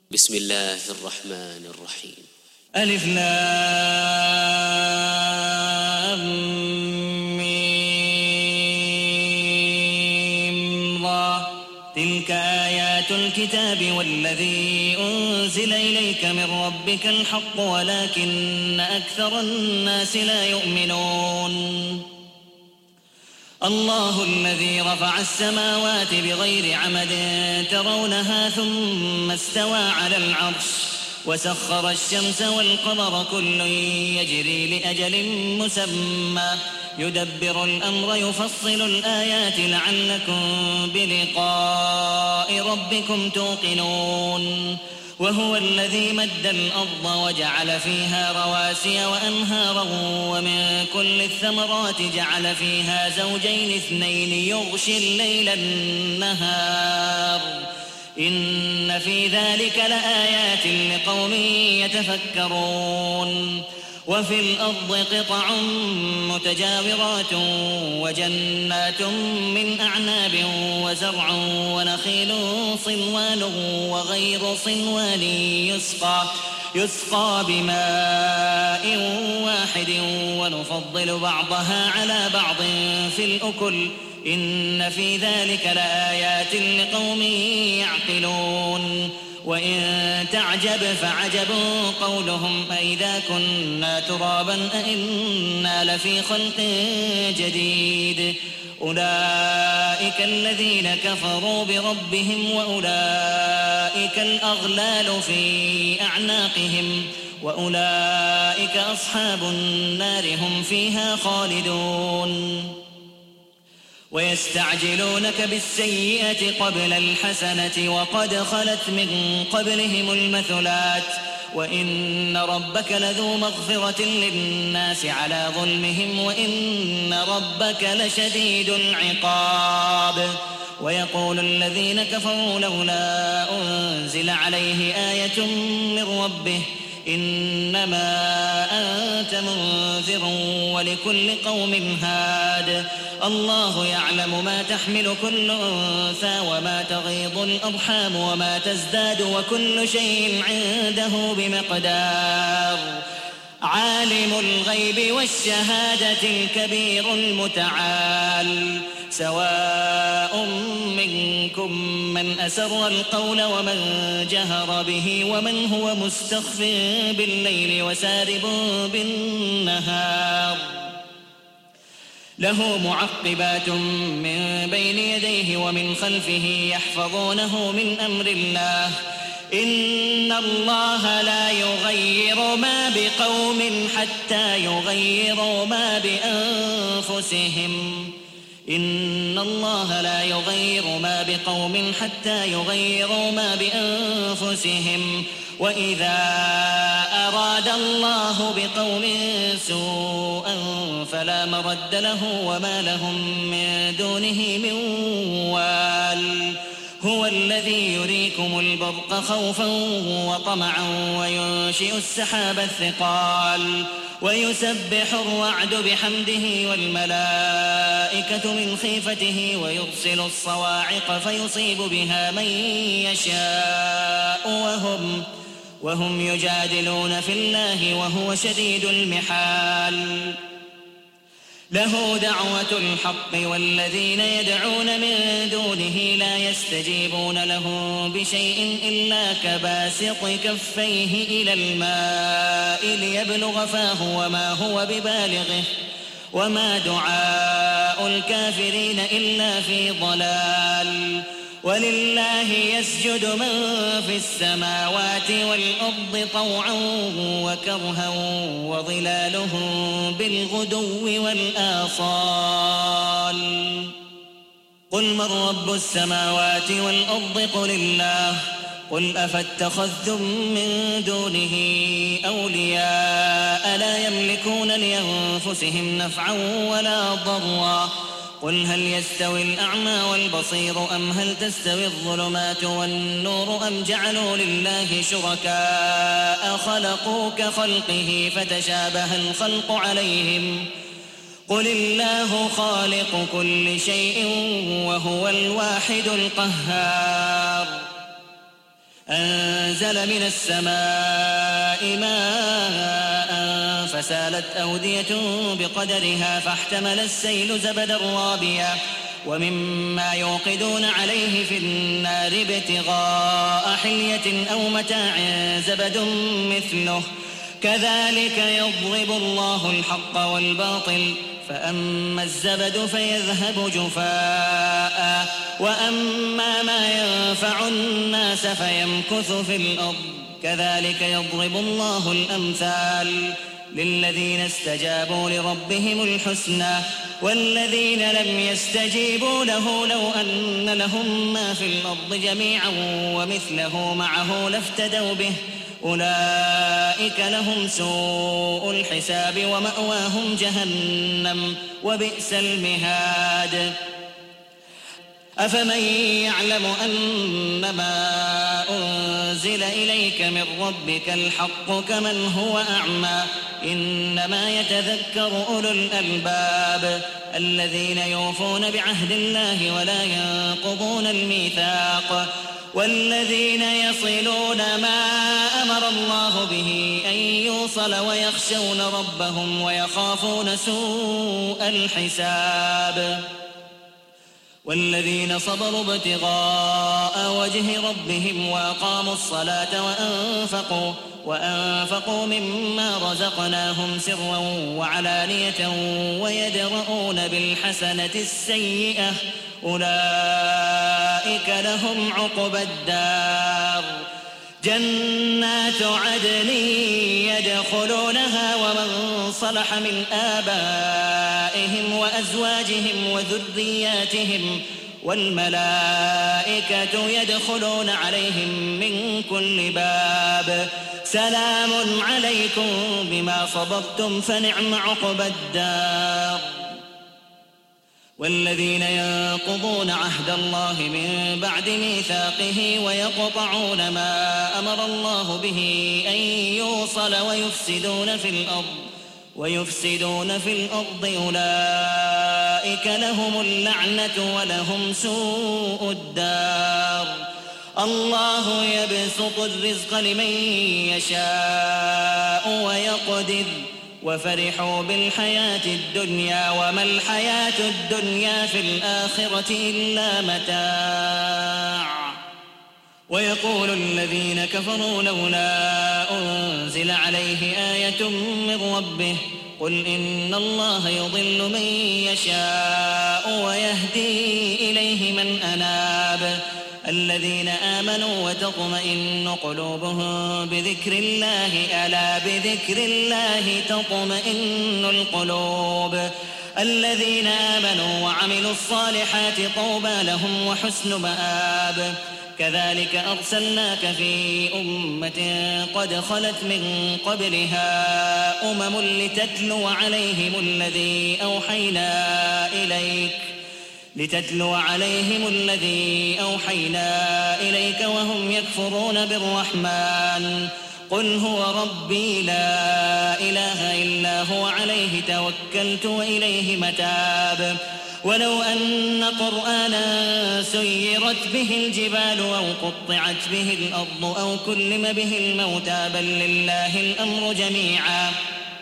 بسم الله الرحمن الرحيم. ألف لام ميم را. تلك آيات الكتاب والذي أنزل إليك من ربك الحق ولكن أكثر الناس لا يؤمنون. الله الذي رفع السماوات بغير عمد ترونها ثم استوى على العرش وسخر الشمس والقمر كل يجري لأجل مسمى يدبر الأمر يفصل الآيات لعلكم بلقاء ربكم توقنون. وهو الذي مد الأرض وجعل فيها رواسي وأنهارا ومن كل الثمرات جعل فيها زوجين اثنين يغشي الليل النهار إن في ذلك لآيات لقوم يتفكرون. وفي الأرض قطع متجاورات وجنات من أعناب وزرع ونخيل صنوان وغير صنوان يسقى بماء واحد ونفضل بعضها على بعض في الأكل إن في ذلك لآيات لقوم يعقلون. وإن تعجب فعجب قولهم أئذا كنا ترابا أئنا لفي خلق جديد أولئك الذين كفروا بربهم وأولئك الأغلال في أعناقهم وأولئك أصحاب النار هم فيها خالدون. ويستعجلونك بالسيئة قبل الحسنة وقد خلت من قبلهم المثلات وإن ربك لذو مغفرة للناس على ظلمهم وإن ربك لشديد العقاب. ويقول الذين كفروا لولا أنزل عليه آية من ربه إنما أنت منذر ولكل قوم هاد الله يعلم ما تحمل كل أنثى وما تغيض الأرحام وما تزداد وكل شيء عنده بمقدار. عالم الغيب والشهادة الكبير المتعال سواء منكم من أسر القول ومن جهر به ومن هو مستخف بالليل وسارب بالنهار له معقبات من بين يديه ومن خلفه يحفظونه من أمر الله إن الله لا يغير ما بقوم حتى يغيروا ما بأنفسهم إن الله لا يغير ما بقوم حتى يغيروا ما بأنفسهم وإذا أراد الله بقوم سوءا فلا مرد له وما لهم من دونه من وال. هو الذي يريكم البرق خوفا وطمعا وينشئ السحاب الثقال ويسبح الرعد بحمده والملائكة من خيفته ويرسل الصواعق فيصيب بها من يشاء وهم يجادلون في الله وهو شديد المحال. له دعوة الحق والذين يدعون من دونه لا يستجيبون له بشيء إلا كباسط كفيه إلى الماء ليبلغ فاه وما هو ببالغه وما دعاء الكافرين إلا في ضلال. ولله يسجد من في السماوات والأرض طوعا وكرها وظلالهم بالغدو والآصال. قل من رب السماوات والأرض قل الله قل أفاتخذتم من دونه أولياء لا يملكون لأنفسهم نفعا ولا ضرا قل هل يستوي الأعمى والبصير أم هل تستوي الظلمات والنور أم جعلوا لله شركاء خلقوا كخلقه فتشابه الخلق عليهم قل الله خالق كل شيء وهو الواحد القهار. أنزل من السماء ماء فسالت أودية بقدرها فاحتمل السيل زبدا رابيا ومما يوقدون عليه في النار ابتغاء حلية أو متاع زبد مثله كذلك يضرب الله الحق والباطل فأما الزبد فيذهب جفاء وأما ما ينفع الناس فيمكث في الأرض كذلك يضرب الله الأمثال للذين استجابوا لربهم الحسنى والذين لم يستجيبوا له لو أن لهم ما في الأرض جميعا ومثله معه لافتدوا به أولئك لهم سوء الحساب ومأواهم جهنم وبئس المهاد أفمن يعلم أنما أنزل إليك من ربك الحق كمن هو أعمى إنما يتذكر أولو الألباب الذين يوفون بعهد الله ولا ينقضون الميثاق والذين يصلون ما أمر الله به أن يوصل ويخشون ربهم ويخافون سوء الحساب والذين صبروا ابتغاء وجه ربهم وأقاموا الصلاة وأنفقوا مما رزقناهم سرا وعلانية ويدرؤون بالحسنة السيئة أولئك لهم عقبى الدار جنات عدن يدخلونها ومن صلح من آبائهم وأزواجهم وذرياتهم والملائكة يدخلون عليهم من كل باب سلام عليكم بما صبرتم فنعم عقبى الدار والذين ينقضون عهد الله من بعد ميثاقه ويقطعون ما أمر الله به أن يوصل ويفسدون في الأرض أولئك لهم اللعنة ولهم سوء الدار الله يبسط الرزق لمن يشاء ويقدر وفرحوا بالحياة الدنيا وما الحياة الدنيا في الآخرة إلا متاع ويقول الذين كفروا لولا أنزل عليه آية من ربه قل إن الله يضل من يشاء ويهدي إليه من أناب الذين آمنوا وتطمئن قلوبهم بذكر الله ألا بذكر الله تطمئن القلوب الذين آمنوا وعملوا الصالحات طوبى لهم وحسن مآب كذلك أرسلناك في أمة قد خلت من قبلها لتتلو عليهم الذي أوحينا إليك وهم يكفرون بالرحمن قل هو ربي لا إله إلا هو عليه توكلت وإليه متاب ولو أن قرآنا سيرت به الجبال أو قطعت به الأرض أو كلم به الموتى بل لله الأمر جميعا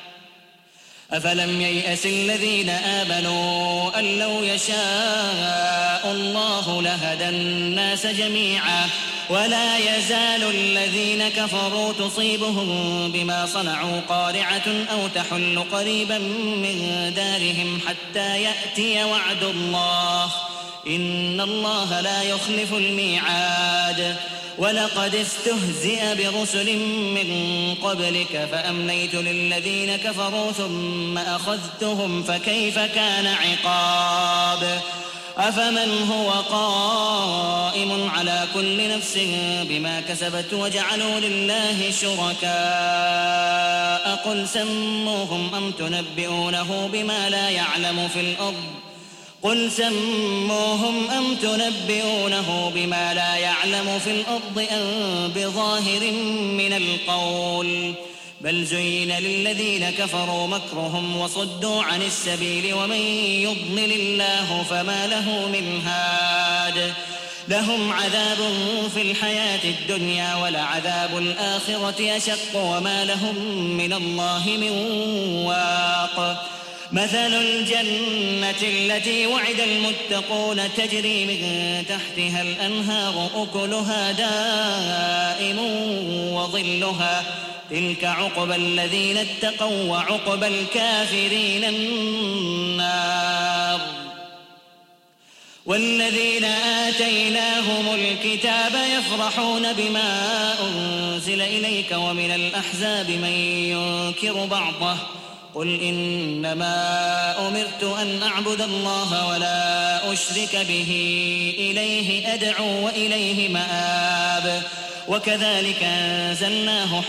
أفلم ييأس الذين آمنوا أن لو يشاء الله لهدى الناس جميعا ولا يزال الذين كفروا تصيبهم بما صنعوا قارعة أو تحل قريبا من دارهم حتى يأتي وعد الله إن الله لا يخلف الميعاد ولقد استهزئ برسل من قبلك فأمليت للذين كفروا ثم أخذتهم فكيف كان عقاب أفمن هو قائم على كل نفس بما كسبت وجعلوا لله شركاء قل سموهم أم تنبئونه بما لا يعلم في الأرض أم بظاهر من القول بل زين للذين كفروا مكرهم وصدوا عن السبيل ومن يضلل الله فما له من هاد لهم عذاب في الحياة الدنيا ولعذاب الآخرة أشق وما لهم من الله من واق مثل الجنة التي وعد المتقون تجري من تحتها الأنهار أكلها دائم وظلها تلك عقبى الذين اتقوا وعقبى الكافرين النار والذين آتيناهم الكتاب يفرحون بما أنزل إليك ومن الأحزاب من ينكر بعضه قل إنما أمرت أن أعبد الله ولا أشرك به إليه أدعو وإليه مآب وكذلك أنزلناه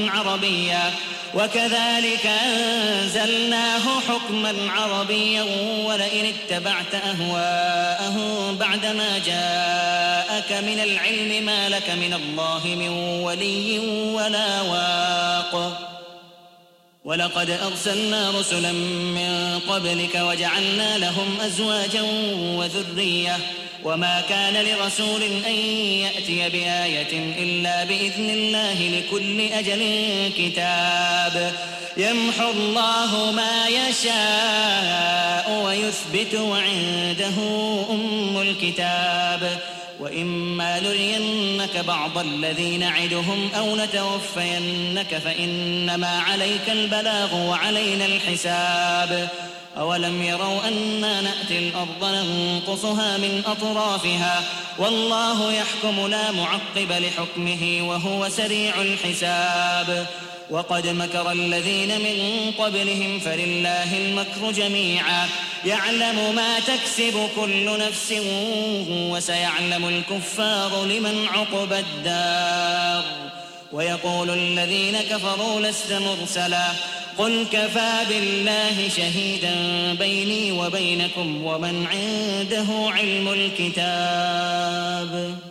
حكما عربيا ولئن اتبعت أهواءهم بعدما جاءك من العلم ما لك من الله من ولي ولا واق ولقد أرسلنا رسلا من قبلك وجعلنا لهم أزواجا وذرية وما كان لرسول أن يأتي بآية إلا بإذن الله لكل أجل كتاب يمحو الله ما يشاء ويثبت وعنده أم الكتاب وإما نرينك بعض الذي نعدهم أو نتوفينك فإنما عليك البلاغ وعلينا الحساب أولم يروا أنا نأتي الأرض ننقصها من أطرافها والله يحكم لا معقب لحكمه وهو سريع الحساب وقد مكر الذين من قبلهم فلله المكر جميعا يعلم ما تكسب كل نفس وسيعلم الكفار لمن عقبى الدار ويقول الذين كفروا لست مرسلا قل كفى بالله شهيدا بيني وبينكم ومن عنده علم الكتاب